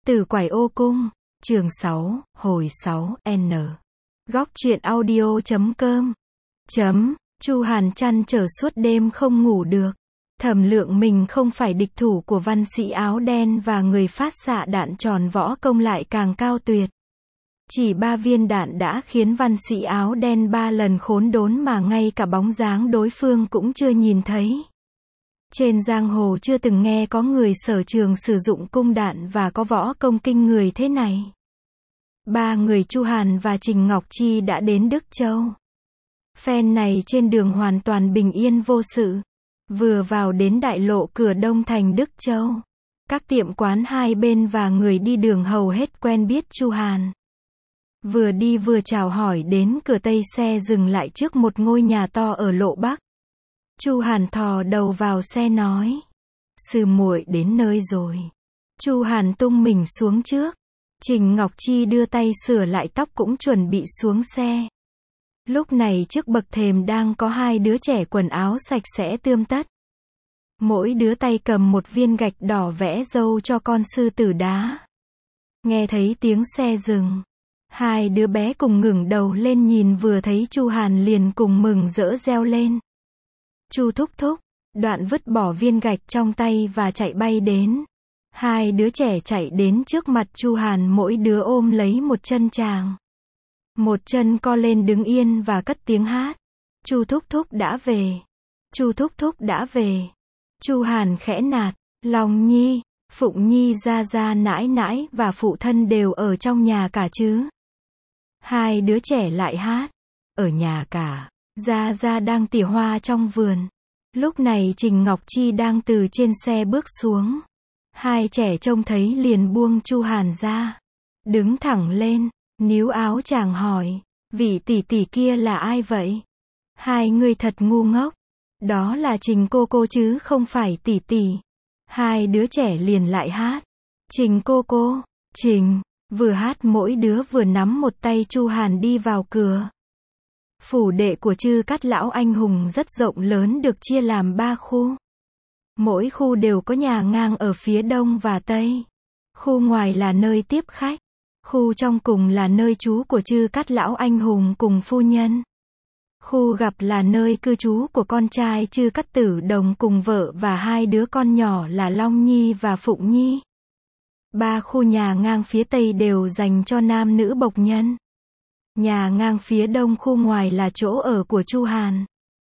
Từ Quải Ô Cung, chương 6, hồi 6, N. Góc truyện audio.com. Chu Hàn trăn trở suốt đêm không ngủ được. Thẩm Lượng mình không phải địch thủ của văn sĩ áo đen và người phát xạ đạn tròn võ công lại càng cao tuyệt. Chỉ 3 viên đạn đã khiến văn sĩ áo đen 3 lần khốn đốn mà ngay cả bóng dáng đối phương cũng chưa nhìn thấy. Trên giang hồ chưa từng nghe có người sở trường sử dụng cung đạn và có võ công kinh người thế này. 3 người Chu Hàn và Trình Ngọc Chi đã đến Đức Châu. Phen này trên đường hoàn toàn bình yên vô sự. Vừa vào đến đại lộ cửa đông thành Đức Châu. Các tiệm quán hai bên và người đi đường hầu hết quen biết Chu Hàn. Vừa đi vừa chào hỏi đến cửa tây, xe dừng lại trước một ngôi nhà to ở lộ bắc. Chu Hàn thò đầu vào xe nói: "Sư muội đến nơi rồi." Chu Hàn tung mình xuống trước. Trình Ngọc Chi đưa tay sửa lại tóc cũng chuẩn bị xuống xe. Lúc này trước bậc thềm đang có 2 đứa trẻ quần áo sạch sẽ tươm tất. Mỗi đứa tay cầm một viên gạch đỏ vẽ râu cho con sư tử đá. Nghe thấy tiếng xe dừng, 2 đứa bé cùng ngẩng đầu lên nhìn, vừa thấy Chu Hàn liền cùng mừng rỡ reo lên: "Chu thúc thúc!" Đoạn vứt bỏ viên gạch trong tay và chạy bay đến. 2 đứa trẻ chạy đến trước mặt Chu Hàn, mỗi đứa ôm lấy một chân chàng. Một chân co lên đứng yên và cất tiếng hát: "Chu thúc thúc đã về! Chu thúc thúc đã về!" Chu Hàn khẽ nạt: "Long Nhi, Phụng Nhi, gia gia, nãi nãi và phụ thân đều ở trong nhà cả chứ?" 2 đứa trẻ lại hát: "Ở nhà cả, gia gia đang tỉa hoa trong vườn." Lúc này Trình Ngọc Chi đang từ trên xe bước xuống. 2 trẻ trông thấy liền buông Chu Hàn ra, đứng thẳng lên, níu áo chàng hỏi: "Vị tỷ tỷ kia là ai vậy?" "Hai người thật ngu ngốc. Đó là Trình cô cô chứ không phải tỷ tỷ." 2 đứa trẻ liền lại hát: "Trình cô cô, Trình." Vừa hát mỗi đứa vừa nắm một tay Chu Hàn đi vào cửa. Phủ đệ của Chư Cát lão anh hùng rất rộng lớn, được chia làm 3 khu. Mỗi khu đều có nhà ngang ở phía đông và tây. Khu ngoài là nơi tiếp khách. Khu trong cùng là nơi trú của Chư Cát lão anh hùng cùng phu nhân. Khu gặp là nơi cư trú của con trai Chư Cát Tử Đồng cùng vợ và 2 đứa con nhỏ là Long Nhi và Phụng Nhi. 3 khu nhà ngang phía tây đều dành cho nam nữ bộc nhân. Nhà ngang phía đông khu ngoài là chỗ ở của Chu Hàn.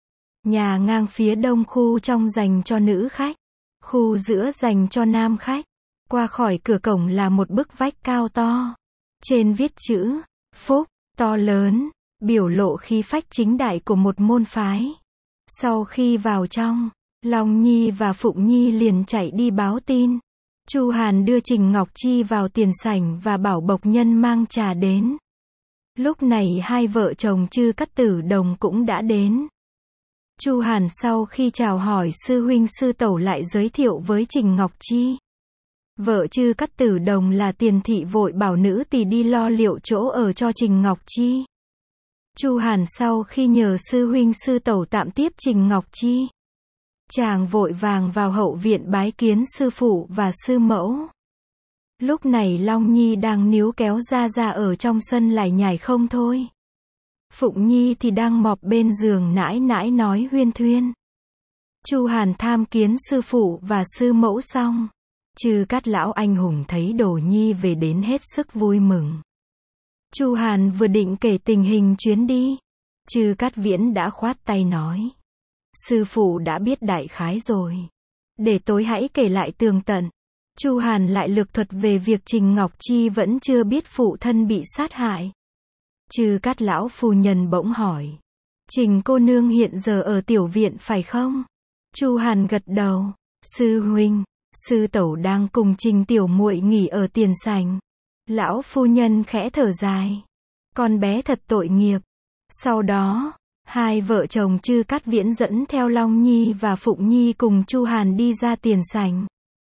Nhà ngang phía đông khu trong dành cho nữ khách. Khu giữa dành cho nam khách. Qua khỏi cửa cổng là một bức vách cao to. Trên viết chữ Phúc, to lớn, biểu lộ khí phách chính đại của một môn phái. Sau khi vào trong, Long Nhi và Phụng Nhi liền chạy đi báo tin. Chu Hàn đưa Trình Ngọc Chi vào tiền sảnh và bảo bộc nhân mang trà đến. Lúc này 2 vợ chồng Chư Cát Tử Đồng cũng đã đến. Chu Hàn sau khi chào hỏi sư huynh sư tẩu lại giới thiệu với Trình Ngọc Chi. Vợ Chư Cát Tử Đồng là Tiền thị vội bảo nữ tỳ đi lo liệu chỗ ở cho Trình Ngọc Chi. Chu Hàn sau khi nhờ sư huynh sư tẩu tạm tiếp Trình Ngọc Chi, chàng vội vàng vào hậu viện bái kiến sư phụ và sư mẫu. Lúc này Long Nhi đang níu kéo gia gia ở trong sân lải nhải không thôi. Phụng Nhi thì đang mọp bên giường nãi nãi nói huyên thuyên. Chu Hàn tham kiến sư phụ và sư mẫu xong, Chư Cát lão anh hùng thấy đồ nhi về đến hết sức vui mừng. Chu Hàn vừa định kể tình hình chuyến đi, Chư Cát Viễn đã khoát tay nói: "Sư phụ đã biết đại khái rồi. Để tối hãy kể lại tường tận." Chu Hàn lại lược thuật về việc Trình Ngọc Chi vẫn chưa biết phụ thân bị sát hại. Chư Cát lão phu nhân bỗng hỏi: "Trình cô nương hiện giờ ở tiểu viện phải không?" Chu Hàn gật đầu: "Sư huynh, sư tẩu đang cùng Trình tiểu muội nghỉ ở tiền sảnh." Lão phu nhân khẽ thở dài: "Con bé thật tội nghiệp." Sau đó, 2 vợ chồng Chư Cát Viễn dẫn theo Long Nhi và Phụng Nhi cùng Chu Hàn đi ra tiền sảnh.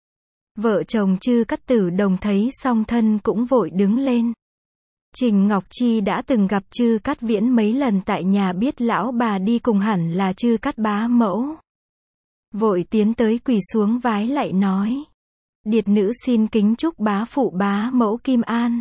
Vợ chồng Chư Cát Tử Đồng thấy xong thân cũng vội đứng lên. Trình Ngọc Chi đã từng gặp Chư Cát Viễn mấy lần tại nhà, biết lão bà đi cùng hẳn là Chư Cát bá mẫu. Vội tiến tới quỳ xuống vái lạy nói: Điệt nữ xin kính chúc bá phụ bá mẫu Kim An.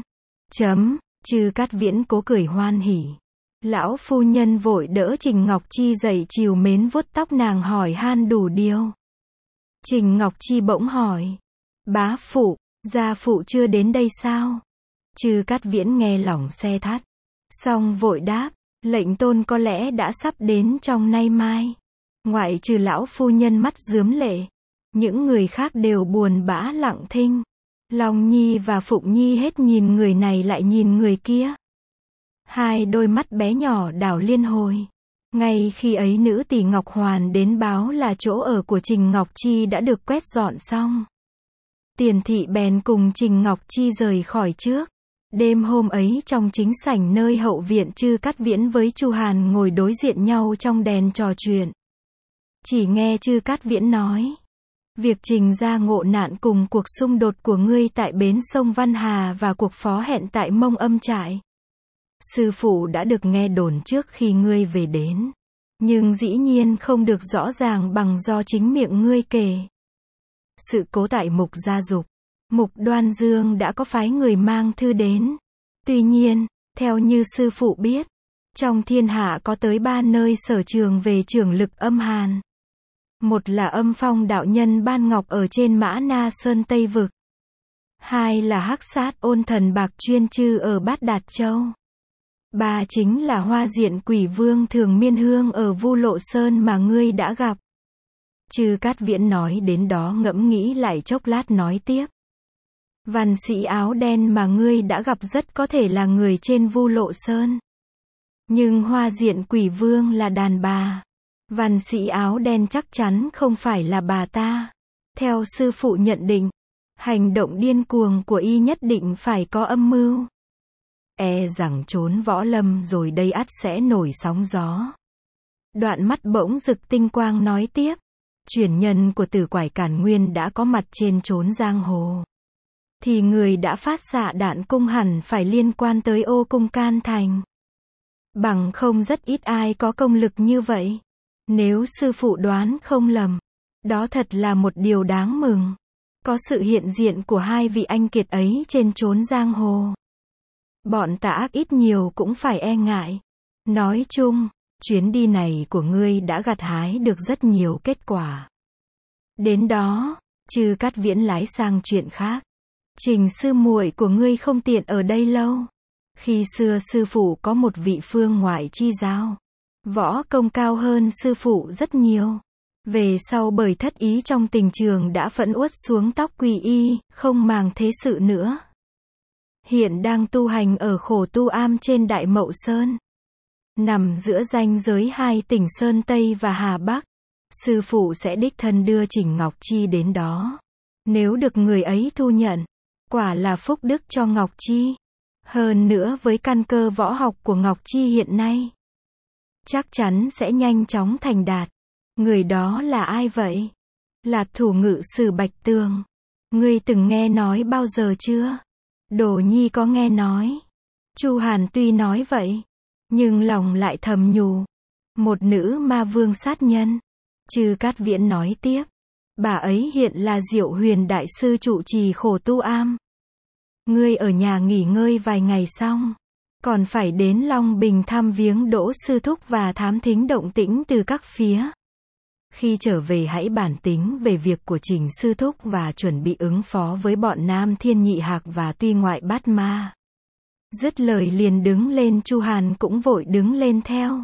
Chư Cát Viễn cố cười hoan hỉ. Lão phu nhân vội đỡ Trình Ngọc Chi dậy chiều mến vuốt tóc nàng hỏi han đủ điều. Trình Ngọc Chi bỗng hỏi. Bá phụ, gia phụ chưa đến đây sao? Chư Cát Viễn nghe lòng xe thắt. Xong vội đáp, lệnh tôn có lẽ đã sắp đến trong nay mai. Ngoại trừ lão phu nhân mắt rướm lệ. Những người khác đều buồn bã lặng thinh. Long Nhi và Phụng Nhi hết nhìn người này lại nhìn người kia. Hai đôi mắt bé nhỏ đảo liên hồi. Ngay khi ấy nữ tỳ Ngọc Hoàn đến báo là chỗ ở của Trình Ngọc Chi đã được quét dọn xong. Tiền thị bèn cùng Trình Ngọc Chi rời khỏi trước. Đêm hôm ấy trong chính sảnh nơi hậu viện Chư Cát Viễn với Chu Hàn ngồi đối diện nhau trong đèn trò chuyện. Chỉ nghe Chư Cát Viễn nói. Việc Trình gia ngộ nạn cùng cuộc xung đột của ngươi tại bến sông Văn Hà và cuộc phó hẹn tại Mông Âm Trại. Sư phụ đã được nghe đồn trước khi ngươi về đến. Nhưng dĩ nhiên không được rõ ràng bằng do chính miệng ngươi kể. Sự cố tại Mục Gia Dục. Mục Đoan Dương đã có phái người mang thư đến. Tuy nhiên, theo như sư phụ biết, trong thiên hạ có tới 3 nơi sở trường về trưởng lực âm hàn. Một là Âm Phong đạo nhân Ban Ngọc ở trên Mã Na Sơn Tây Vực. Hai là Hắc Sát Ôn Thần Bạc Chuyên Chư ở Bát Đạt Châu. Ba chính là Hoa Diện Quỷ Vương Thường Miên Hương ở Vu Lộ Sơn mà ngươi đã gặp. Chư Cát Viễn nói đến đó ngẫm nghĩ lại chốc lát nói tiếp. Văn sĩ áo đen mà ngươi đã gặp rất có thể là người trên Vu Lộ Sơn. Nhưng Hoa Diện Quỷ Vương là đàn bà. Văn sĩ áo đen chắc chắn không phải là bà ta. Theo sư phụ nhận định, hành động điên cuồng của y nhất định phải có âm mưu. E rằng trốn võ lâm rồi đây ắt sẽ nổi sóng gió. Đoạn mắt bỗng rực tinh quang nói tiếp. Truyền nhân của Tử Quải Cản Nguyên đã có mặt trên chốn giang hồ. Thì người đã phát xạ đạn cung hẳn phải liên quan tới Ô Cung Can Thành. Bằng không rất ít ai có công lực như vậy. Nếu sư phụ đoán không lầm, đó thật là một điều đáng mừng. Có sự hiện diện của hai vị anh kiệt ấy trên chốn giang hồ. Bọn tà ác ít nhiều cũng phải e ngại. Nói chung, chuyến đi này của ngươi đã gặt hái được rất nhiều kết quả. Đến đó, Chư Cát Viễn lái sang chuyện khác. Trình sư muội của ngươi không tiện ở đây lâu. Khi xưa sư phụ có một vị phương ngoại chi giao. Võ công cao hơn sư phụ rất nhiều. Về sau bởi thất ý trong tình trường đã phẫn uất xuống tóc quỳ y, không màng thế sự nữa. Hiện đang tu hành ở Khổ Tu Am trên Đại Mậu Sơn. Nằm giữa ranh giới hai tỉnh Sơn Tây và Hà Bắc. Sư phụ sẽ đích thân đưa Trình Ngọc Chi đến đó. Nếu được người ấy thu nhận, quả là phúc đức cho Ngọc Chi. Hơn nữa với căn cơ võ học của Ngọc Chi hiện nay, chắc chắn sẽ nhanh chóng thành đạt. Người đó là ai vậy? Là thủ ngự sử Bạch Tường. Ngươi từng nghe nói bao giờ chưa? Đồ Nhi có nghe nói. Chu Hàn tuy nói vậy, nhưng lòng lại thầm nhủ. Một nữ ma vương sát nhân. Chư Cát Viễn nói tiếp. Bà ấy hiện là Diệu Huyền Đại Sư trụ trì Khổ Tu Am. Ngươi ở nhà nghỉ ngơi vài ngày xong, còn phải đến Long Bình thăm viếng Đỗ Sư Thúc và thám thính động tĩnh từ các phía. Khi trở về hãy bàn tính về việc của Trình Sư Thúc và chuẩn bị ứng phó với bọn Nam Thiên Nhị Hạc và Tuy Ngoại Bát Ma. Dứt lời liền đứng lên. Chu Hàn cũng vội đứng lên theo.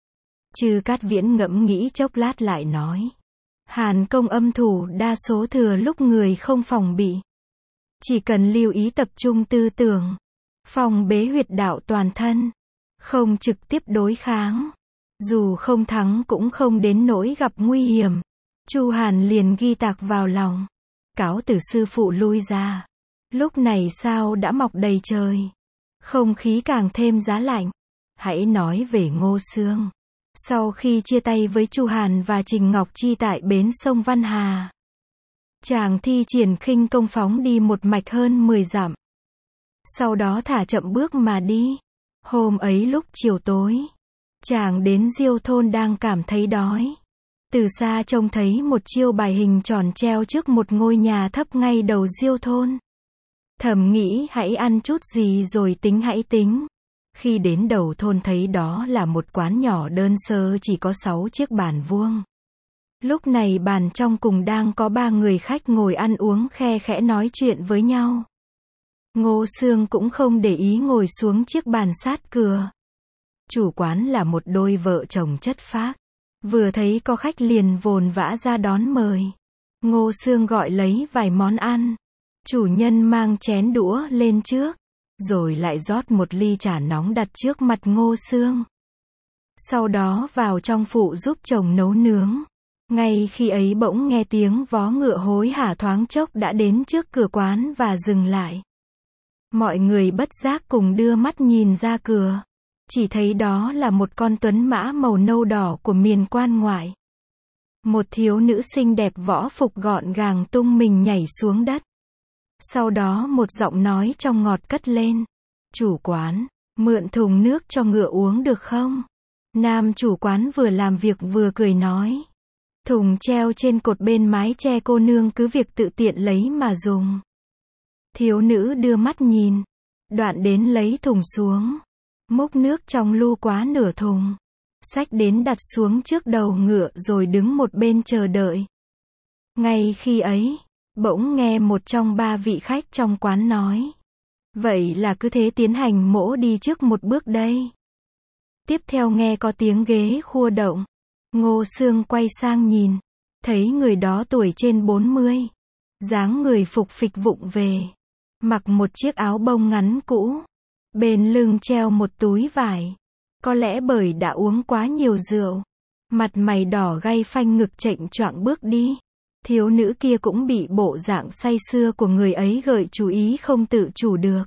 Chư Cát Viễn ngẫm nghĩ chốc lát lại nói. Hàn công âm thủ đa số thừa lúc người không phòng bị. Chỉ cần lưu ý tập trung tư tưởng, phòng bế huyệt đạo toàn thân, không trực tiếp đối kháng. Dù không thắng cũng không đến nỗi gặp nguy hiểm. Chu Hàn liền ghi tạc vào lòng. Cáo từ sư phụ lui ra. Lúc này sao đã mọc đầy trời. Không khí càng thêm giá lạnh. Hãy nói về Ngô Xương. Sau khi chia tay với Chu Hàn và Trình Ngọc Chi tại bến sông Văn Hà, chàng thi triển khinh công phóng đi một mạch hơn 10 dặm. Sau đó thả chậm bước mà đi. Hôm ấy lúc chiều tối, chàng đến Diêu thôn đang cảm thấy đói. Từ xa trông thấy một chiêu bài hình tròn treo trước một ngôi nhà thấp ngay đầu Diêu thôn. Thầm nghĩ hãy ăn chút gì rồi tính hãy tính. Khi đến đầu thôn thấy đó là một quán nhỏ đơn sơ chỉ có 6 chiếc bàn vuông. Lúc này bàn trong cùng đang có 3 người khách ngồi ăn uống khe khẽ nói chuyện với nhau. Ngô Xương cũng không để ý ngồi xuống chiếc bàn sát cửa. Chủ quán là một đôi vợ chồng chất phác. Vừa thấy có khách liền vồn vã ra đón mời. Ngô Xương gọi lấy vài món ăn. Chủ nhân mang chén đũa lên trước, rồi lại rót một ly trà nóng đặt trước mặt Ngô Xương. Sau đó vào trong phụ giúp chồng nấu nướng. Ngay khi ấy bỗng nghe tiếng vó ngựa hối hả thoáng chốc đã đến trước cửa quán và dừng lại. Mọi người bất giác cùng đưa mắt nhìn ra cửa. Chỉ thấy đó là một con tuấn mã màu nâu đỏ của miền quan ngoại. Một thiếu nữ xinh đẹp võ phục gọn gàng tung mình nhảy xuống đất. Sau đó một giọng nói trong ngọt cất lên. Chủ quán, mượn thùng nước cho ngựa uống được không? Nam chủ quán vừa làm việc vừa cười nói. Thùng treo trên cột bên mái che, cô nương cứ việc tự tiện lấy mà dùng. Thiếu nữ đưa mắt nhìn. Đoạn đến lấy thùng xuống. Múc nước trong lu quá nửa thùng. Xách đến đặt xuống trước đầu ngựa rồi đứng một bên chờ đợi. Ngay khi ấy, bỗng nghe một trong 3 vị khách trong quán nói. Vậy là cứ thế tiến hành, mỗ đi trước một bước đây. Tiếp theo nghe có tiếng ghế khua động. Ngô Xương quay sang nhìn. Thấy người đó tuổi trên 40. Dáng người phục phịch vụng về. Mặc một chiếc áo bông ngắn cũ. Bên lưng treo một túi vải. Có lẽ bởi đã uống quá nhiều rượu. Mặt mày đỏ gay phanh ngực chệch choạng bước đi. Thiếu nữ kia cũng bị bộ dạng say sưa của người ấy gợi chú ý không tự chủ được.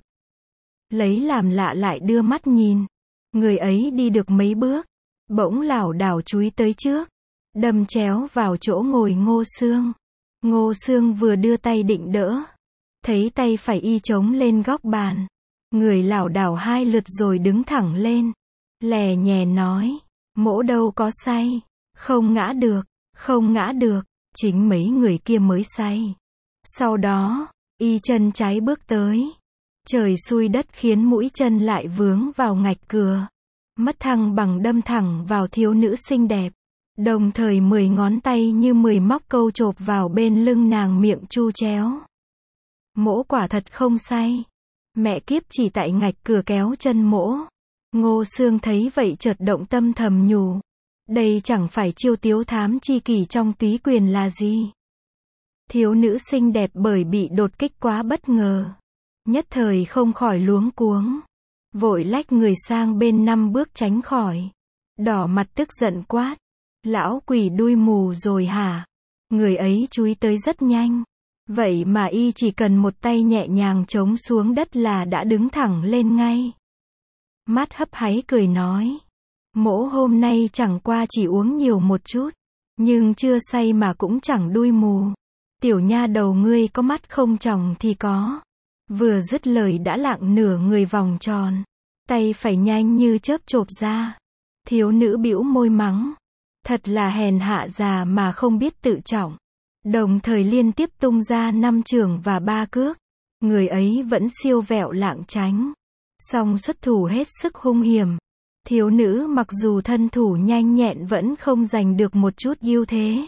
Lấy làm lạ lại đưa mắt nhìn. Người ấy đi được mấy bước. Bỗng lảo đảo chúi tới trước. Đâm chéo vào chỗ ngồi Ngô Xương. Ngô Xương vừa đưa tay định đỡ. Thấy tay phải y chống lên góc bàn. Người lảo đảo 2 lượt rồi đứng thẳng lên. Lè nhè nói. Mỗ đâu có say. Không ngã được. Không ngã được. Chính mấy người kia mới say. Sau đó, y chân trái bước tới. Trời xui đất khiến mũi chân lại vướng vào ngạch cửa. Mất thăng bằng đâm thẳng vào thiếu nữ xinh đẹp. Đồng thời 10 ngón tay như 10 móc câu chộp vào bên lưng nàng, miệng chu chéo. Mỗ quả thật không say. Mẹ kiếp, chỉ tại ngạch cửa kéo chân mỗ. Ngô Xương thấy vậy chợt động tâm thầm nhủ. Đây chẳng phải chiêu tiếu thám chi kỷ trong túy quyền là gì. Thiếu nữ xinh đẹp bởi bị đột kích quá bất ngờ. Nhất thời không khỏi luống cuống. Vội lách người sang bên 5 bước tránh khỏi. Đỏ mặt tức giận quát. Lão quỷ đuôi mù rồi hả? Người ấy chúi tới rất nhanh. Vậy mà y chỉ cần một tay nhẹ nhàng chống xuống đất là đã đứng thẳng lên ngay. Mắt hấp háy cười nói. Mỗ hôm nay chẳng qua chỉ uống nhiều một chút. Nhưng chưa say mà cũng chẳng đuôi mù. Tiểu nha đầu ngươi có mắt không tròng thì có. Vừa dứt lời đã lạng nửa người vòng tròn. Tay phải nhanh như chớp chộp ra. Thiếu nữ bĩu môi mắng. Thật là hèn hạ già mà không biết tự trọng. Đồng thời liên tiếp tung ra 5 chưởng và 3 cước. Người ấy vẫn siêu vẹo lạng tránh. Song xuất thủ hết sức hung hiểm. Thiếu nữ mặc dù thân thủ nhanh nhẹn vẫn không giành được một chút ưu thế.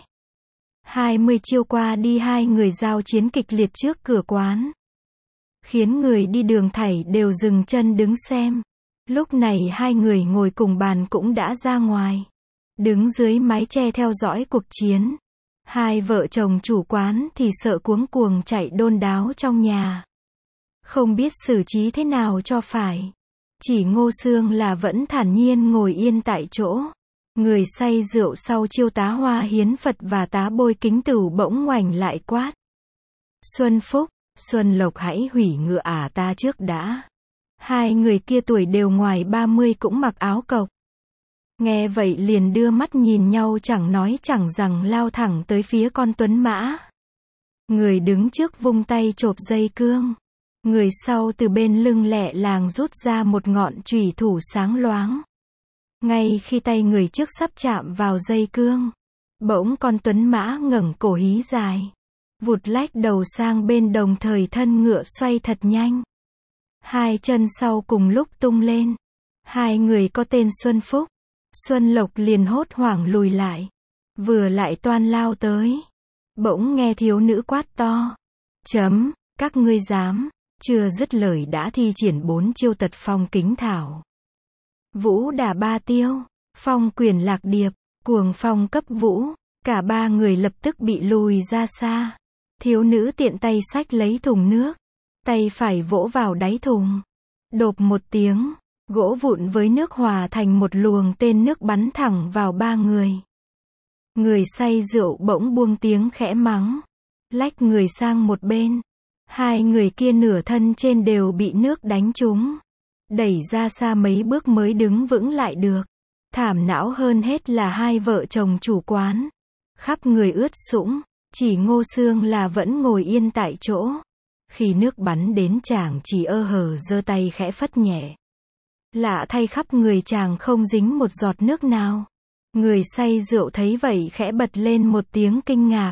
20 chiêu qua đi, 2 người giao chiến kịch liệt trước cửa quán. Khiến người đi đường thảy đều dừng chân đứng xem. Lúc này 2 người ngồi cùng bàn cũng đã ra ngoài. Đứng dưới mái che theo dõi cuộc chiến. 2 vợ chồng chủ quán thì sợ cuống cuồng chạy đôn đáo trong nhà. Không biết xử trí thế nào cho phải. Chỉ Ngô Xương là vẫn thản nhiên ngồi yên tại chỗ. Người say rượu sau chiêu tá hoa hiến Phật và tá bôi kính tửu bỗng ngoảnh lại quát. Xuân Phúc, Xuân Lộc, hãy hủy ngựa ta trước đã. 2 người kia tuổi đều ngoài 30 cũng mặc áo cộc. Nghe vậy liền đưa mắt nhìn nhau chẳng nói chẳng rằng lao thẳng tới phía con tuấn mã. Người đứng trước vung tay chộp dây cương. Người sau từ bên lưng lẹ làng rút ra một ngọn chùy thủ sáng loáng. Ngay khi tay người trước sắp chạm vào dây cương, Bỗng con tuấn mã ngẩng cổ hí dài, vụt lách đầu sang bên, đồng thời thân ngựa xoay thật nhanh. Hai chân sau cùng lúc tung lên. Hai người có tên Xuân Phúc, Xuân Lộc liền hốt hoảng lùi lại. Vừa lại toan lao tới. Bỗng nghe thiếu nữ quát to. Các ngươi dám. Chưa dứt lời đã thi triển 4 chiêu tật phong kính thảo. Vũ đả ba tiêu, phong quyền lạc điệp, cuồng phong cấp vũ. Cả ba người lập tức bị lùi ra xa. Thiếu nữ tiện tay xách lấy thùng nước. Tay phải vỗ vào đáy thùng. Độp một tiếng, gỗ vụn với nước hòa thành một luồng tên nước bắn thẳng vào ba người. Người say rượu bỗng buông tiếng khẽ mắng. Lách người sang một bên. Hai người kia nửa thân trên đều bị nước đánh trúng. Đẩy ra xa mấy bước mới đứng vững lại được. Thảm não hơn hết là hai vợ chồng chủ quán. Khắp người ướt sũng, chỉ Ngô Xương là vẫn ngồi yên tại chỗ. Khi nước bắn đến chàng chỉ hờ giơ tay khẽ phất nhẹ. Lạ thay khắp người chàng không dính một giọt nước nào. Người say rượu thấy vậy khẽ bật lên một tiếng kinh ngạc.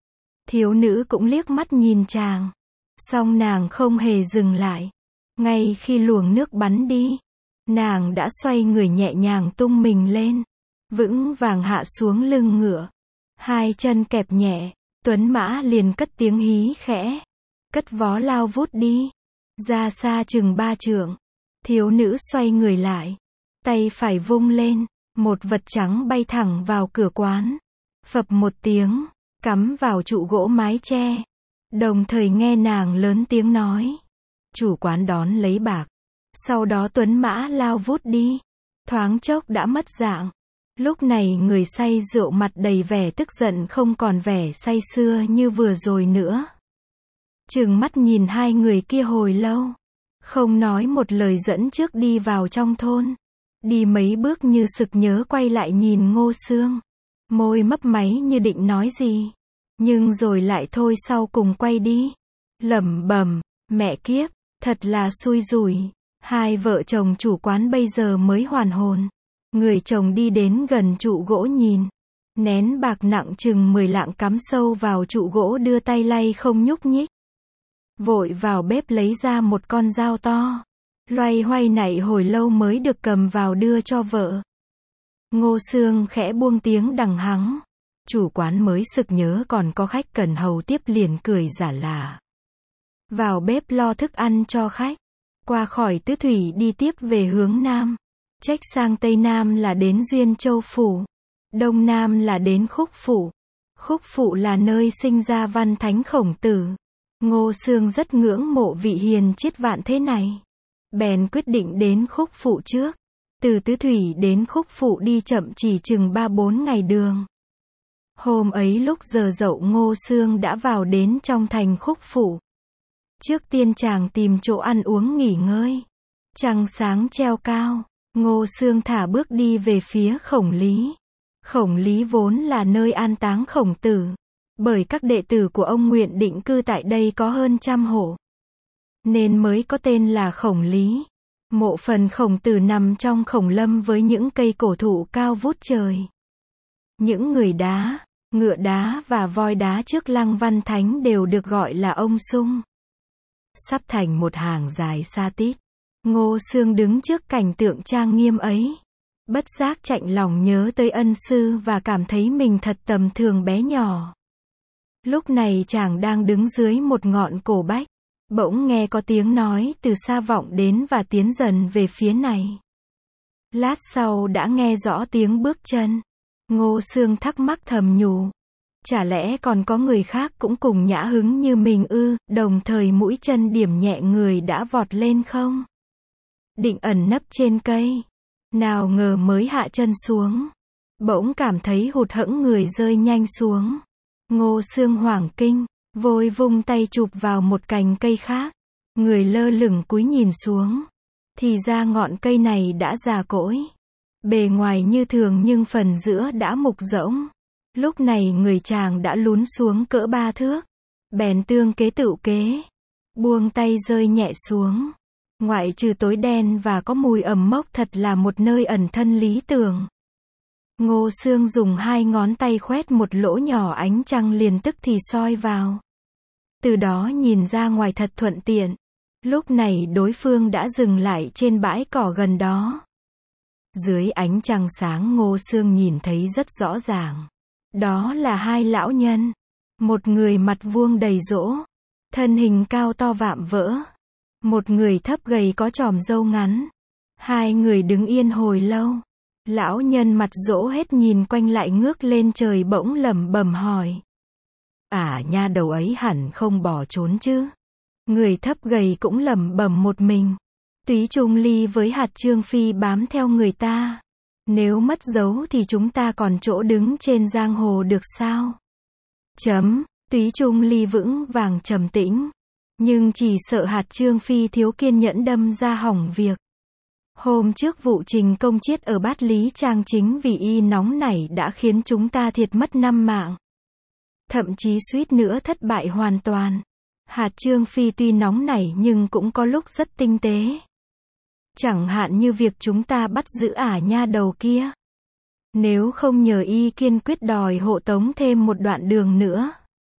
Thiếu nữ cũng liếc mắt nhìn chàng. Song nàng không hề dừng lại. Ngay khi luồng nước bắn đi, nàng đã xoay người nhẹ nhàng tung mình lên. Vững vàng hạ xuống lưng ngựa. Hai chân kẹp nhẹ, tuấn mã liền cất tiếng hí khẽ. Cất vó lao vút đi. Ra xa chừng 3 trượng. Thiếu nữ xoay người lại. Tay phải vung lên. Một vật trắng bay thẳng vào cửa quán. Phập một tiếng. Cắm vào trụ gỗ mái che. Đồng thời nghe nàng lớn tiếng nói. Chủ quán đón lấy bạc. Sau đó tuấn mã lao vút đi. Thoáng chốc đã mất dạng. Lúc này người say rượu mặt đầy vẻ tức giận, không còn vẻ say sưa như vừa rồi nữa. Trừng mắt nhìn hai người kia hồi lâu. Không nói một lời dẫn trước đi vào trong thôn. Đi mấy bước như sực nhớ quay lại nhìn Ngô Xương. Môi mấp máy như định nói gì. Nhưng rồi lại thôi, sau cùng quay đi. Lẩm bẩm, mẹ kiếp, thật là xui rủi. Hai vợ chồng chủ quán bây giờ mới hoàn hồn. Người chồng đi đến gần trụ gỗ nhìn. Nén bạc nặng chừng 10 lạng cắm sâu vào trụ gỗ, đưa tay lay không nhúc nhích. Vội vào bếp lấy ra một con dao to. Loay hoay nảy hồi lâu mới được cầm vào đưa cho vợ. Ngô Xương khẽ buông tiếng đằng hắng. Chủ quán mới sực nhớ còn có khách cần hầu tiếp, liền cười giả lả. Vào bếp lo thức ăn cho khách. Qua khỏi Tứ Thủy đi tiếp về hướng Nam. Trách sang Tây Nam là đến Duyên Châu Phủ. Đông Nam là đến Khúc Phủ. Khúc Phụ là nơi sinh ra Văn Thánh Khổng Tử. Ngô Xương rất ngưỡng mộ vị hiền triết vạn thế này. Bèn quyết định đến Khúc Phụ trước. Từ Tứ Thủy đến Khúc Phụ đi chậm chỉ chừng 3-4 ngày đường. Hôm ấy lúc giờ dậu, Ngô Xương đã vào đến trong thành Khúc Phụ. Trước tiên chàng tìm chỗ ăn uống nghỉ ngơi. Trăng sáng treo cao, Ngô Xương thả bước đi về phía Khổng Lý. Khổng Lý vốn là nơi an táng Khổng Tử. Bởi các đệ tử của ông nguyện định cư tại đây có hơn 100 hộ. Nên mới có tên là Khổng Lý. Mộ phần Khổng Tử nằm trong Khổng Lâm với những cây cổ thụ cao vút trời. Những người đá, ngựa đá và voi đá trước lăng Văn Thánh đều được gọi là ông sung. Sắp thành một hàng dài xa tít. Ngô Xương đứng trước cảnh tượng trang nghiêm ấy. Bất giác chạnh lòng nhớ tới ân sư và cảm thấy mình thật tầm thường bé nhỏ. Lúc này chàng đang đứng dưới một ngọn cổ bách. Bỗng nghe có tiếng nói từ xa vọng đến và tiến dần về phía này. Lát sau đã nghe rõ tiếng bước chân. Ngô Xương thắc mắc thầm nhủ. Chả lẽ còn có người khác cũng cùng nhã hứng như mình ư? Đồng thời mũi chân điểm nhẹ người đã vọt lên không. Định ẩn nấp trên cây. Nào ngờ mới hạ chân xuống. Bỗng cảm thấy hụt hẫng, người rơi nhanh xuống. Ngô Xương hoảng kinh. Vội vung tay chụp vào một cành cây khác. Người lơ lửng cúi nhìn xuống. Thì ra ngọn cây này đã già cỗi. Bề ngoài như thường nhưng phần giữa đã mục rỗng. Lúc này người chàng đã lún xuống cỡ 3 thước. Bèn tương kế tựu kế. Buông tay rơi nhẹ xuống. Ngoại trừ tối đen và có mùi ẩm mốc, thật là một nơi ẩn thân lý tưởng. Ngô Xương dùng 2 ngón tay khoét một lỗ nhỏ, ánh trăng liền tức thì soi vào. Từ đó nhìn ra ngoài thật thuận tiện. Lúc này đối phương đã dừng lại trên bãi cỏ gần đó. Dưới ánh trăng sáng Ngô Xương nhìn thấy rất rõ ràng. Đó là 2 lão nhân. Một người mặt vuông đầy rỗ, thân hình cao to vạm vỡ. Một người thấp gầy có chòm râu ngắn. 2 người đứng yên hồi lâu. Lão nhân mặt rỗ hết nhìn quanh lại ngước lên trời bỗng lẩm bẩm hỏi. Nha đầu ấy hẳn không bỏ trốn chứ. Người thấp gầy cũng lẩm bẩm một mình. Túy Trung Ly với Hạt Trương Phi bám theo người ta. Nếu mất dấu thì chúng ta còn chỗ đứng trên giang hồ được sao? Túy Trung Ly vững vàng trầm tĩnh. Nhưng chỉ sợ Hạt Trương Phi thiếu kiên nhẫn đâm ra hỏng việc. Hôm trước vụ Trình Công Chiết ở Bát Lý Trang chính vì y nóng nảy đã khiến chúng ta thiệt mất 5 mạng. Thậm chí suýt nữa thất bại hoàn toàn. Hạt Trương Phi tuy nóng nảy nhưng cũng có lúc rất tinh tế. Chẳng hạn như việc chúng ta bắt giữ nha đầu kia. Nếu không nhờ y kiên quyết đòi hộ tống thêm một đoạn đường nữa,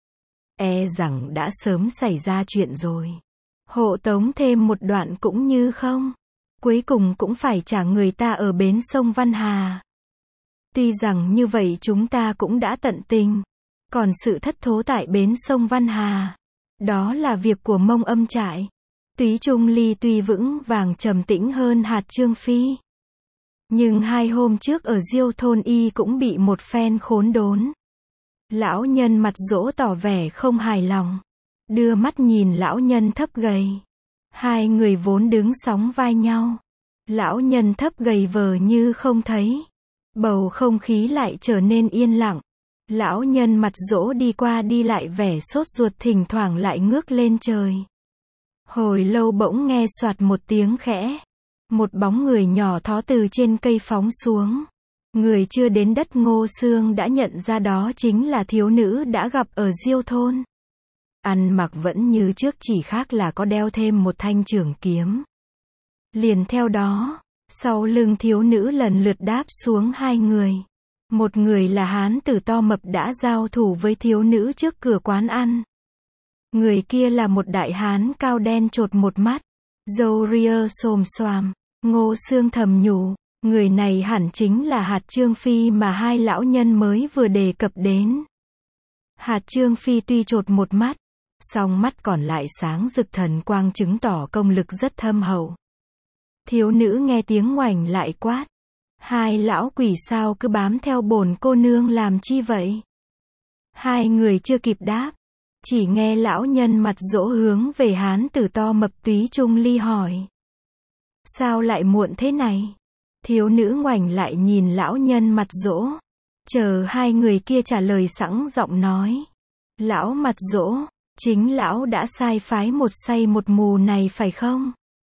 rằng đã sớm xảy ra chuyện rồi. Hộ tống thêm một đoạn cũng như không. Cuối cùng cũng phải trả người ta ở bến sông Văn Hà. Tuy rằng như vậy chúng ta cũng đã tận tình. Còn sự thất thố tại bến sông Văn Hà, đó là việc của Mông Âm trại. Túy Trung Ly tuy vững vàng trầm tĩnh hơn Hạt Trương Phi, nhưng 2 hôm trước ở Diêu thôn y cũng bị một phen khốn đốn. Lão nhân mặt rỗ tỏ vẻ không hài lòng, đưa mắt nhìn lão nhân thấp gầy. 2 người vốn đứng sóng vai nhau. Lão nhân thấp gầy vờ như không thấy. Bầu không khí lại trở nên yên lặng. Lão nhân mặt rỗ đi qua đi lại vẻ sốt ruột, thỉnh thoảng lại ngước lên trời. Hồi lâu bỗng nghe soạt một tiếng khẽ. Một bóng người nhỏ thó từ trên cây phóng xuống. Người chưa đến đất Ngô Xương đã nhận ra đó chính là thiếu nữ đã gặp ở Diêu thôn. Ăn mặc vẫn như trước, chỉ khác là có đeo thêm một thanh trường kiếm. Liền theo đó, sau lưng thiếu nữ lần lượt đáp xuống 2 người. Một người là hán tử to mập đã giao thủ với thiếu nữ trước cửa quán ăn. Người kia là một đại hán cao đen chột một mắt, râu ria xồm xoàm. Ngô Xương thầm nhủ, người này hẳn chính là Hạt Trương Phi mà 2 lão nhân mới vừa đề cập đến. Hạt Trương Phi tuy chột một mắt, song mắt còn lại sáng rực thần quang, chứng tỏ công lực rất thâm hậu. Thiếu nữ nghe tiếng ngoảnh lại quát. 2 lão quỷ sao cứ bám theo bổn cô nương làm chi vậy? 2 người chưa kịp đáp, chỉ nghe lão nhân mặt rỗ hướng về hán tử to mập Túy Trung Ly hỏi. Sao lại muộn thế này? Thiếu nữ ngoảnh lại nhìn lão nhân mặt rỗ, chờ 2 người kia trả lời sẵn giọng nói. Lão mặt rỗ, chính lão đã sai phái một say một mù này phải không?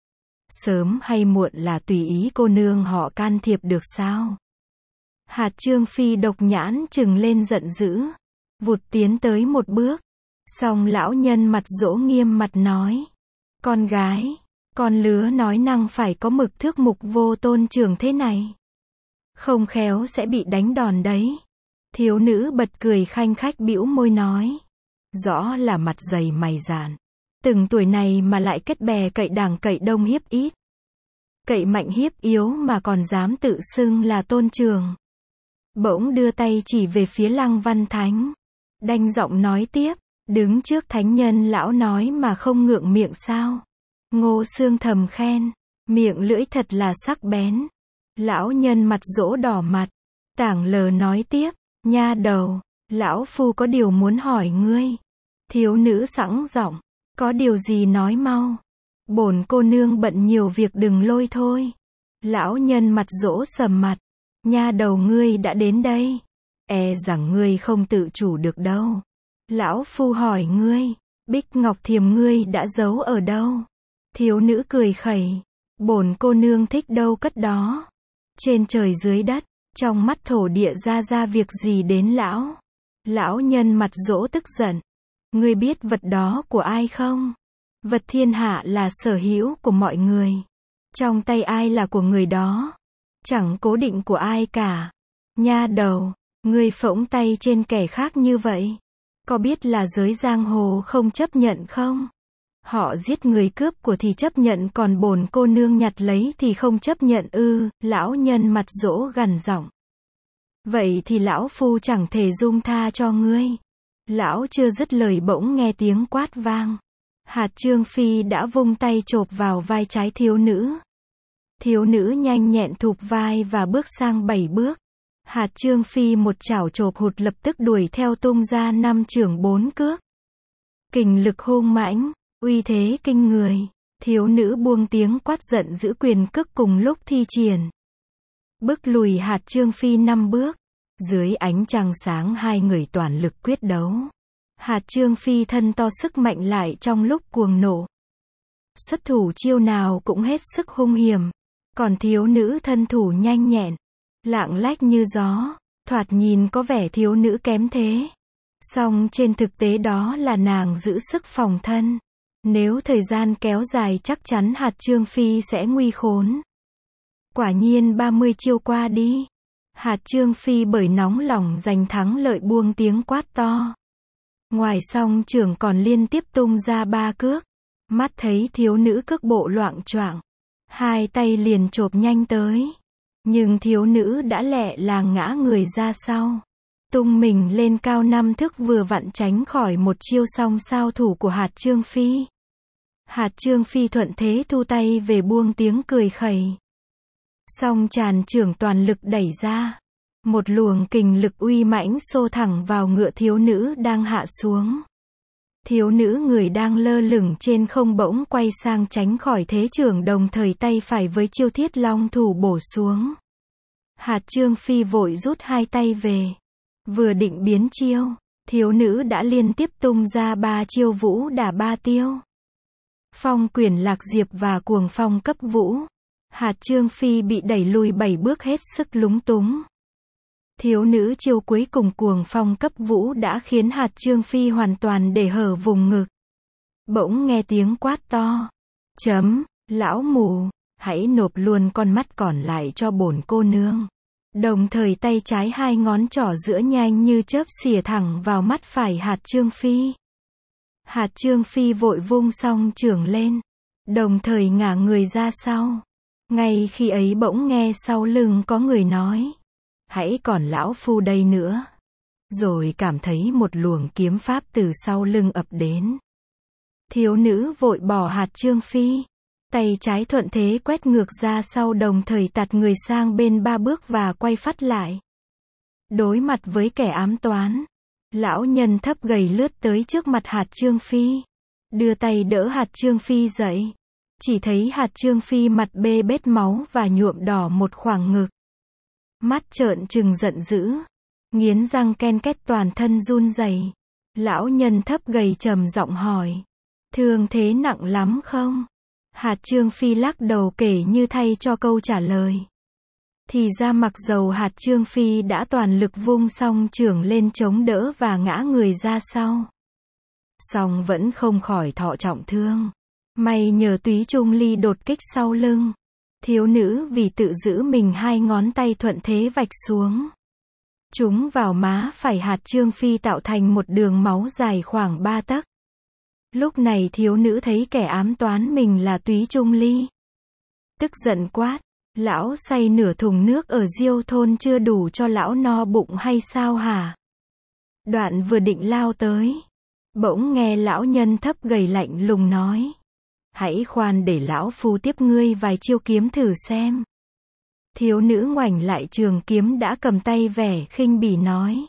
Sớm hay muộn là tùy ý cô nương họ can thiệp được sao? Hạt Trương Phi độc nhãn trừng lên giận dữ, vụt tiến tới một bước. Song lão nhân mặt rỗ nghiêm mặt nói. Con gái, con lứa nói năng phải có mực thước mục vô tôn trưởng thế này. Không khéo sẽ bị đánh đòn đấy. Thiếu nữ bật cười khanh khách bĩu môi nói. Rõ là mặt dày mày dạn. Từng tuổi này mà lại kết bè cậy đảng cậy đông hiếp ít. Cậy mạnh hiếp yếu mà còn dám tự xưng là tôn trưởng. Bỗng đưa tay chỉ về phía Lăng Văn Thánh. Đanh giọng nói tiếp. Đứng trước thánh nhân lão nói mà không ngượng miệng sao? Ngô Xương thầm khen. Miệng lưỡi thật là sắc bén. Lão nhân mặt rỗ đỏ mặt. Tảng lờ nói tiếp. Nha đầu, lão phu có điều muốn hỏi ngươi. Thiếu nữ sẵn giọng. Có điều gì nói mau. Bổn cô nương bận nhiều việc, đừng lôi thôi. Lão nhân mặt rỗ sầm mặt. Nha đầu ngươi đã đến đây. Rằng ngươi không tự chủ được đâu. Lão phu hỏi ngươi, Bích Ngọc Thiềm ngươi đã giấu ở đâu? Thiếu nữ cười khẩy. Bổn cô nương thích đâu cất đó. Trên trời dưới đất, trong mắt thổ địa ra việc gì đến lão? Lão nhân mặt rỗ tức giận. Ngươi biết vật đó của ai không? Vật thiên hạ là sở hữu của mọi người. Trong tay ai là của người đó. Chẳng cố định của ai cả. Nha đầu, ngươi phỗng tay trên kẻ khác như vậy, có biết là giới giang hồ không chấp nhận không? Họ giết người cướp của thì chấp nhận, còn bổn cô nương nhặt lấy thì không chấp nhận ư? Lão nhân mặt dỗ gằn giọng. Vậy thì lão phu chẳng thể dung tha cho ngươi. Lão chưa dứt lời bỗng nghe tiếng quát vang. Hạt Trương Phi đã vung tay chộp vào vai trái thiếu nữ. Thiếu nữ nhanh nhẹn thụp vai và bước sang 7 bước. Hạt Trương Phi một chảo chộp hụt, lập tức đuổi theo tung ra 5 chưởng 4 cước. Kình lực hung mãnh, uy thế kinh người. Thiếu nữ buông tiếng quát giận giữ, quyền cước cùng lúc thi triển. Bước lùi Hạt Trương Phi 5 bước. Dưới ánh trăng sáng hai người toàn lực quyết đấu. Hạt Trương Phi thân to sức mạnh lại trong lúc cuồng nộ. Xuất thủ chiêu nào cũng hết sức hung hiểm. Còn thiếu nữ thân thủ nhanh nhẹn, lạng lách như gió, thoạt nhìn có vẻ thiếu nữ kém thế. Song trên thực tế đó là nàng giữ sức phòng thân. Nếu thời gian kéo dài chắc chắn Hạt Trương Phi sẽ nguy khốn. Quả nhiên 30 chiêu qua đi. Hạt Trương Phi bởi nóng lòng giành thắng lợi buông tiếng quát to. Ngoài song trưởng còn liên tiếp tung ra 3 cước. Mắt thấy thiếu nữ cước bộ loạng choạng, hai tay liền chộp nhanh tới. Nhưng thiếu nữ đã lẹ làng ngã người ra sau. Tung mình lên cao 5 thước, vừa vặn tránh khỏi một chiêu song sao thủ của Hạt Trương Phi. Hạt Trương Phi thuận thế thu tay về buông tiếng cười khẩy. Song tràn trưởng toàn lực đẩy ra. Một luồng kình lực uy mãnh xô thẳng vào ngựa thiếu nữ đang hạ xuống. Thiếu nữ người đang lơ lửng trên không bỗng quay sang tránh khỏi thế chưởng, đồng thời tay phải với chiêu Thiết Long thủ bổ xuống. Hạt Trương Phi vội rút hai tay về. Vừa định biến chiêu, thiếu nữ đã liên tiếp tung ra 3 chiêu vũ đả 3 tiêu. Phong Quyển Lạc Diệp và Cuồng Phong Cấp Vũ. Hạt Trương Phi bị đẩy lùi 7 bước hết sức lúng túng. Thiếu nữ chiêu cuối cùng Cuồng Phong Cấp Vũ đã khiến Hạt Trương Phi hoàn toàn để hở vùng ngực. Bỗng nghe tiếng quát to. Lão mù, hãy nộp luôn con mắt còn lại cho bổn cô nương. Đồng thời tay trái hai ngón trỏ giữa nhanh như chớp xỉa thẳng vào mắt phải Hạt Trương Phi. Hạt Trương Phi vội vung song chưởng lên, đồng thời ngả người ra sau. Ngay khi ấy bỗng nghe sau lưng có người nói. Hãy còn lão phu đây nữa. Rồi cảm thấy một luồng kiếm pháp từ sau lưng ập đến. Thiếu nữ vội bỏ Hạt Trương Phi. Tay trái thuận thế quét ngược ra sau, đồng thời tạt người sang bên 3 bước và quay phắt lại. Đối mặt với kẻ ám toán, lão nhân thấp gầy lướt tới trước mặt Hạt Trương Phi. Đưa tay đỡ Hạt Trương Phi dậy. Chỉ thấy Hạt Trương Phi mặt bê bết máu và nhuộm đỏ một khoảng ngực. Mắt trợn trừng giận dữ, nghiến răng ken két, toàn thân run rẩy. Lão nhân thấp gầy trầm giọng hỏi. Thương thế nặng lắm không? Hạt Trương Phi lắc đầu kể như thay cho câu trả lời. Thì ra mặc dầu Hạt Trương Phi đã toàn lực vung song chưởng lên chống đỡ và ngã người ra sau, song vẫn không khỏi thọ trọng thương. May nhờ túy trung ly đột kích sau lưng. Thiếu nữ vì tự giữ mình hai ngón tay thuận thế vạch xuống. Chúng vào má phải Hạt Trương Phi tạo thành một đường máu dài khoảng 3 tấc. Lúc này thiếu nữ thấy kẻ ám toán mình là túy trung ly. Tức giận quát. Lão say nửa thùng nước ở Diêu thôn chưa đủ cho lão no bụng hay sao hả? Đoạn vừa định lao tới. Bỗng nghe lão nhân thấp gầy lạnh lùng nói. Hãy khoan để lão phu tiếp ngươi vài chiêu kiếm thử xem. Thiếu nữ ngoảnh lại trường kiếm đã cầm tay vẻ khinh bỉ nói.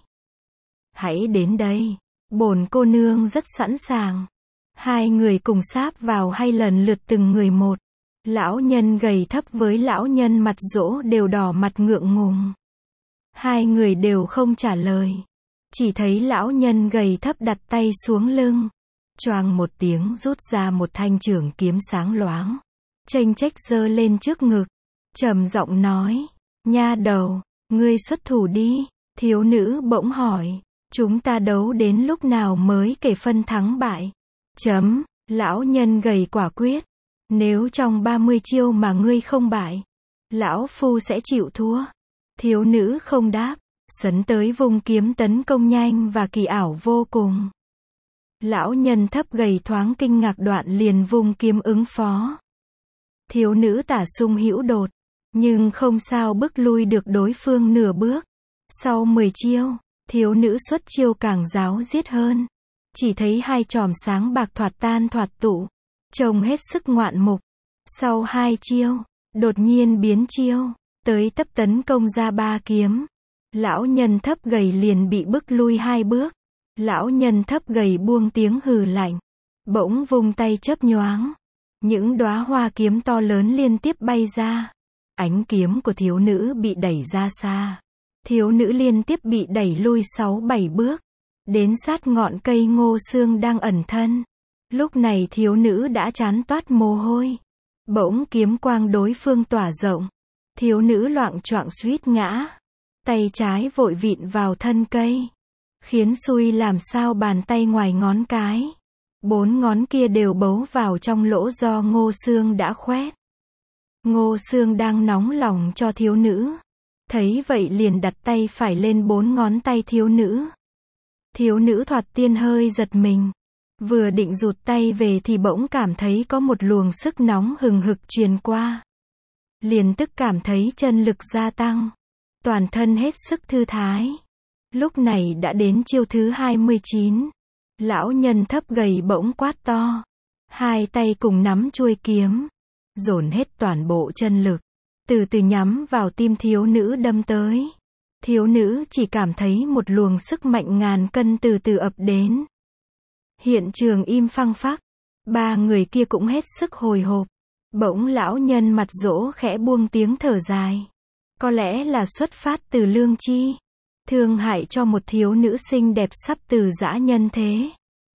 Hãy đến đây, bổn cô nương rất sẵn sàng. Hai người cùng sáp vào hay lần lượt từng người một. Lão nhân gầy thấp với lão nhân mặt dỗ đều đỏ mặt ngượng ngùng. Hai người đều không trả lời. Chỉ thấy lão nhân gầy thấp đặt tay xuống lưng. Choang một tiếng rút ra một thanh trường kiếm sáng loáng. Chênh chếch giơ lên trước ngực. Trầm giọng nói. Nha đầu, ngươi xuất thủ đi. Thiếu nữ bỗng hỏi. Chúng ta đấu đến lúc nào mới kể phân thắng bại? Lão nhân gầy quả quyết. Nếu trong 30 chiêu mà ngươi không bại, lão phu sẽ chịu thua. Thiếu nữ không đáp, sấn tới vung kiếm tấn công nhanh và kỳ ảo vô cùng. Lão nhân thấp gầy thoáng kinh ngạc đoạn liền vung kiếm ứng phó. Thiếu nữ tả sung hữu đột, nhưng không sao bức lui được đối phương nửa bước. Sau 10 chiêu, thiếu nữ xuất chiêu càng ráo riết hơn. Chỉ thấy hai chòm sáng bạc thoạt tan thoạt tụ, trông hết sức ngoạn mục. Sau 2 chiêu, đột nhiên biến chiêu, tới tấp tấn công ra 3 kiếm. Lão nhân thấp gầy liền bị bức lui 2 bước. Lão nhân thấp gầy buông tiếng hừ lạnh, bỗng vung tay chớp nhoáng. Những đóa hoa kiếm to lớn liên tiếp bay ra. Ánh kiếm của thiếu nữ bị đẩy ra xa. Thiếu nữ liên tiếp bị đẩy lui 6-7 bước, đến sát ngọn cây ngô xương đang ẩn thân. Lúc này thiếu nữ đã trán toát mồ hôi. Bỗng kiếm quang đối phương tỏa rộng. Thiếu nữ loạng choạng suýt ngã. Tay trái vội vịn vào thân cây, khiến xui làm sao bàn tay ngoài ngón cái. 4 ngón kia đều bấu vào trong lỗ do ngô xương đã khoét. Ngô xương đang nóng lòng cho thiếu nữ. Thấy vậy liền đặt tay phải lên 4 ngón tay thiếu nữ. Thiếu nữ thoạt tiên hơi giật mình. Vừa định rụt tay về thì bỗng cảm thấy có một luồng sức nóng hừng hực truyền qua. Liền tức cảm thấy chân lực gia tăng. Toàn thân hết sức thư thái. Lúc này đã đến chiêu thứ 29. Lão nhân thấp gầy bỗng quát to. Hai tay cùng nắm chuôi kiếm. Dồn hết toàn bộ chân lực. Từ từ nhắm vào tim thiếu nữ đâm tới. Thiếu nữ chỉ cảm thấy một luồng sức mạnh ngàn cân từ từ ập đến. Hiện trường im phăng phắc. 3 người kia cũng hết sức hồi hộp. Bỗng lão nhân mặt dỗ khẽ buông tiếng thở dài. Có lẽ là xuất phát từ lương tri. Thương hại cho một thiếu nữ xinh đẹp sắp từ giã nhân thế.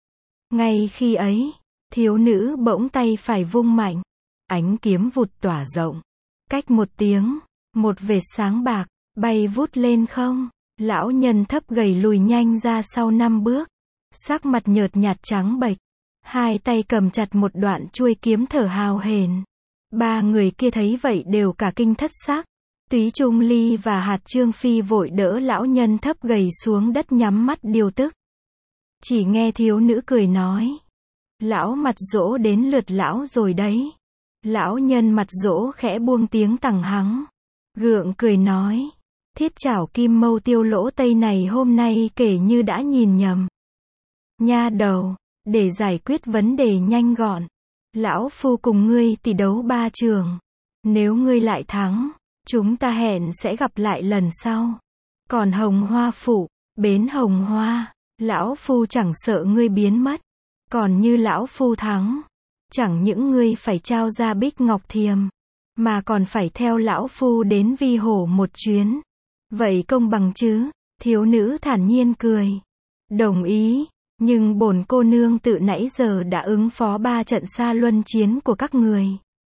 Ngay khi ấy, thiếu nữ bỗng tay phải vung mạnh. Ánh kiếm vụt tỏa rộng. Cách một tiếng, một vệt sáng bạc, bay vút lên không. Lão nhân thấp gầy lùi nhanh ra sau 5 bước. Sắc mặt nhợt nhạt trắng bệch. Hai tay cầm chặt một đoạn chuôi kiếm thở hào hển. 3 người kia thấy vậy đều cả kinh thất xác. Túy Trung Ly và Hạt Trương Phi vội đỡ lão nhân thấp gầy xuống đất nhắm mắt điều tức. Chỉ nghe thiếu nữ cười nói. Lão mặt dỗ đến lượt lão rồi đấy. Lão nhân mặt dỗ khẽ buông tiếng tằng hắng. Gượng cười nói. Thiết chảo kim mâu tiêu lỗ tây này hôm nay kể như đã nhìn nhầm. Nha đầu, để giải quyết vấn đề nhanh gọn. Lão phu cùng ngươi tỷ đấu 3 trường. Nếu ngươi lại thắng, chúng ta hẹn sẽ gặp lại lần sau. Còn Hồng Hoa phủ, bến Hồng Hoa, lão phu chẳng sợ ngươi biến mất. Còn như lão phu thắng, chẳng những ngươi phải trao ra Bích Ngọc Thiềm, mà còn phải theo lão phu đến Vi Hồ một chuyến. Vậy công bằng chứ? Thiếu nữ thản nhiên cười. Đồng ý, nhưng bổn cô nương tự nãy giờ đã ứng phó 3 trận xa luân chiến của các người.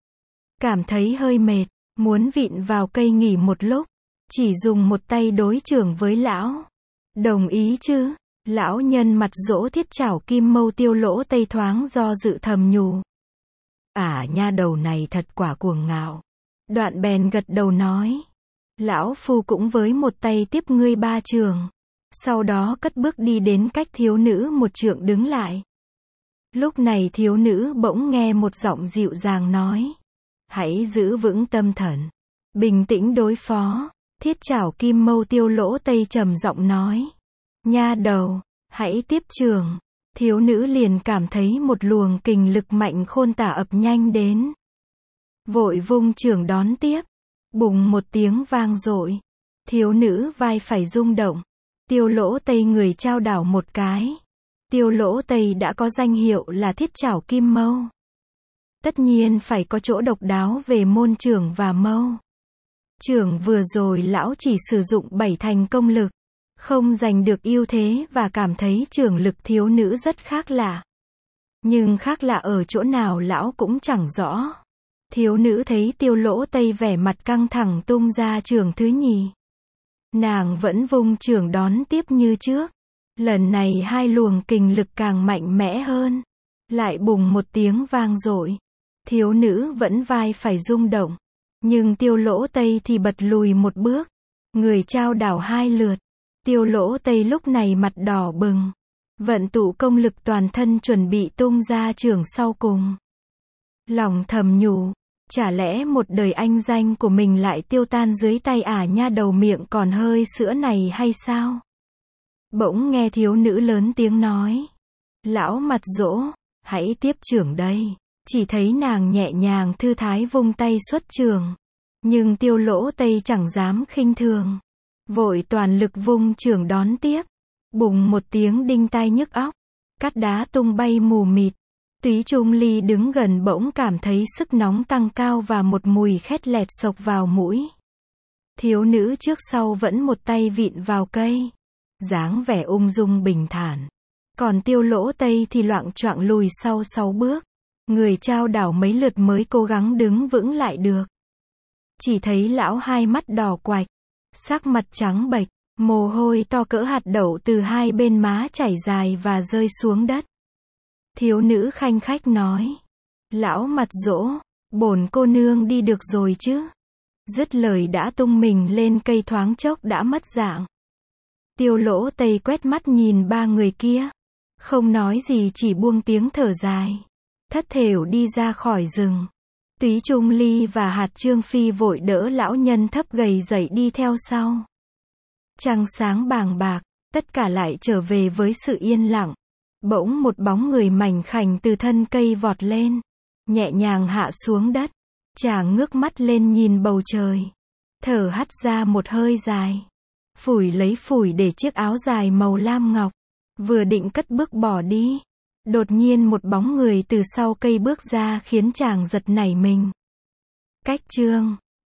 Cảm thấy hơi mệt, muốn vịn vào cây nghỉ một lúc, chỉ dùng một tay đối chưởng với lão. Đồng ý chứ? Lão nhân mặt dỗ thiết chảo kim mâu tiêu lỗ tây thoáng do dự thầm nhủ. Nha đầu này thật quả cuồng ngạo. Đoạn bèn gật đầu nói. Lão phu cũng với một tay tiếp ngươi 3 trường. Sau đó cất bước đi đến cách thiếu nữ 1 trượng đứng lại. Lúc này thiếu nữ bỗng nghe một giọng dịu dàng nói. Hãy giữ vững tâm thần. Bình tĩnh đối phó. Thiết chảo kim mâu tiêu lỗ tây trầm giọng nói. Nha đầu, hãy tiếp trường. Thiếu nữ liền cảm thấy một luồng kình lực mạnh khôn tả ập nhanh đến. Vội vung chưởng đón tiếp. Bùng một tiếng vang dội. Thiếu nữ vai phải rung động. Tiêu lỗ tây người trao đảo một cái. Tiêu lỗ tây đã có danh hiệu là thiết chảo kim mâu. Tất nhiên phải có chỗ độc đáo về môn chưởng và mâu. Chưởng vừa rồi lão chỉ sử dụng 7 thành công lực. Không giành được ưu thế và cảm thấy chưởng lực thiếu nữ rất khác lạ. Nhưng khác lạ ở chỗ nào lão cũng chẳng rõ. Thiếu nữ thấy tiêu lỗ tây vẻ mặt căng thẳng tung ra chưởng thứ nhì. Nàng vẫn vung chưởng đón tiếp như trước. Lần này 2 luồng kình lực càng mạnh mẽ hơn. Lại bùng một tiếng vang dội. Thiếu nữ vẫn vai phải rung động. Nhưng tiêu lỗ tây thì bật lùi một bước. Người trao đảo 2 lượt. Tiêu Lỗ Tây lúc này mặt đỏ bừng. Vận tụ công lực toàn thân chuẩn bị tung ra chưởng sau cùng. Lòng thầm nhủ, chả lẽ một đời anh danh của mình lại tiêu tan dưới tay ả nha đầu miệng còn hơi sữa này hay sao? Bỗng nghe thiếu nữ lớn tiếng nói. Lão Mặt Dỗ, hãy tiếp chưởng đây. Chỉ thấy nàng nhẹ nhàng thư thái vung tay xuất chưởng. Nhưng Tiêu Lỗ Tây chẳng dám khinh thường. Vội toàn lực vung chưởng đón tiếp. Bùng một tiếng đinh tai nhức óc. Cát đá tung bay mù mịt. Túy Trung Ly đứng gần bỗng cảm thấy sức nóng tăng cao và một mùi khét lẹt xộc vào mũi. Thiếu nữ trước sau vẫn một tay vịn vào cây. Dáng vẻ ung dung bình thản. Còn Tiêu Lỗ Tây thì loạng choạng lùi sau 6 bước. Người trao đảo mấy lượt mới cố gắng đứng vững lại được. Chỉ thấy lão hai mắt đỏ quạch. Sắc mặt trắng bệch. Mồ hôi to cỡ hạt đậu từ hai bên má chảy dài và rơi xuống đất. Thiếu nữ khanh khách nói. Lão Mặt Dỗ, bổn cô nương đi được rồi chứ. Dứt lời đã tung mình lên cây thoáng chốc đã mất dạng. Tiêu Lỗ Tây quét mắt nhìn 3 người kia. Không nói gì chỉ buông tiếng thở dài. Thất thểu đi ra khỏi rừng. Túy Trung Ly và Hạt Trương Phi vội đỡ lão nhân thấp gầy dậy đi theo sau. Trăng sáng bàng bạc, tất cả lại trở về với sự yên lặng. Bỗng một bóng người mảnh khảnh từ thân cây vọt lên. Nhẹ nhàng hạ xuống đất. Chàng ngước mắt lên nhìn bầu trời. Thở hắt ra một hơi dài. Phủi lấy phủi để chiếc áo dài màu lam ngọc. Vừa định cất bước bỏ đi. Đột nhiên một bóng người từ sau cây bước ra khiến chàng giật nảy mình. Cách chương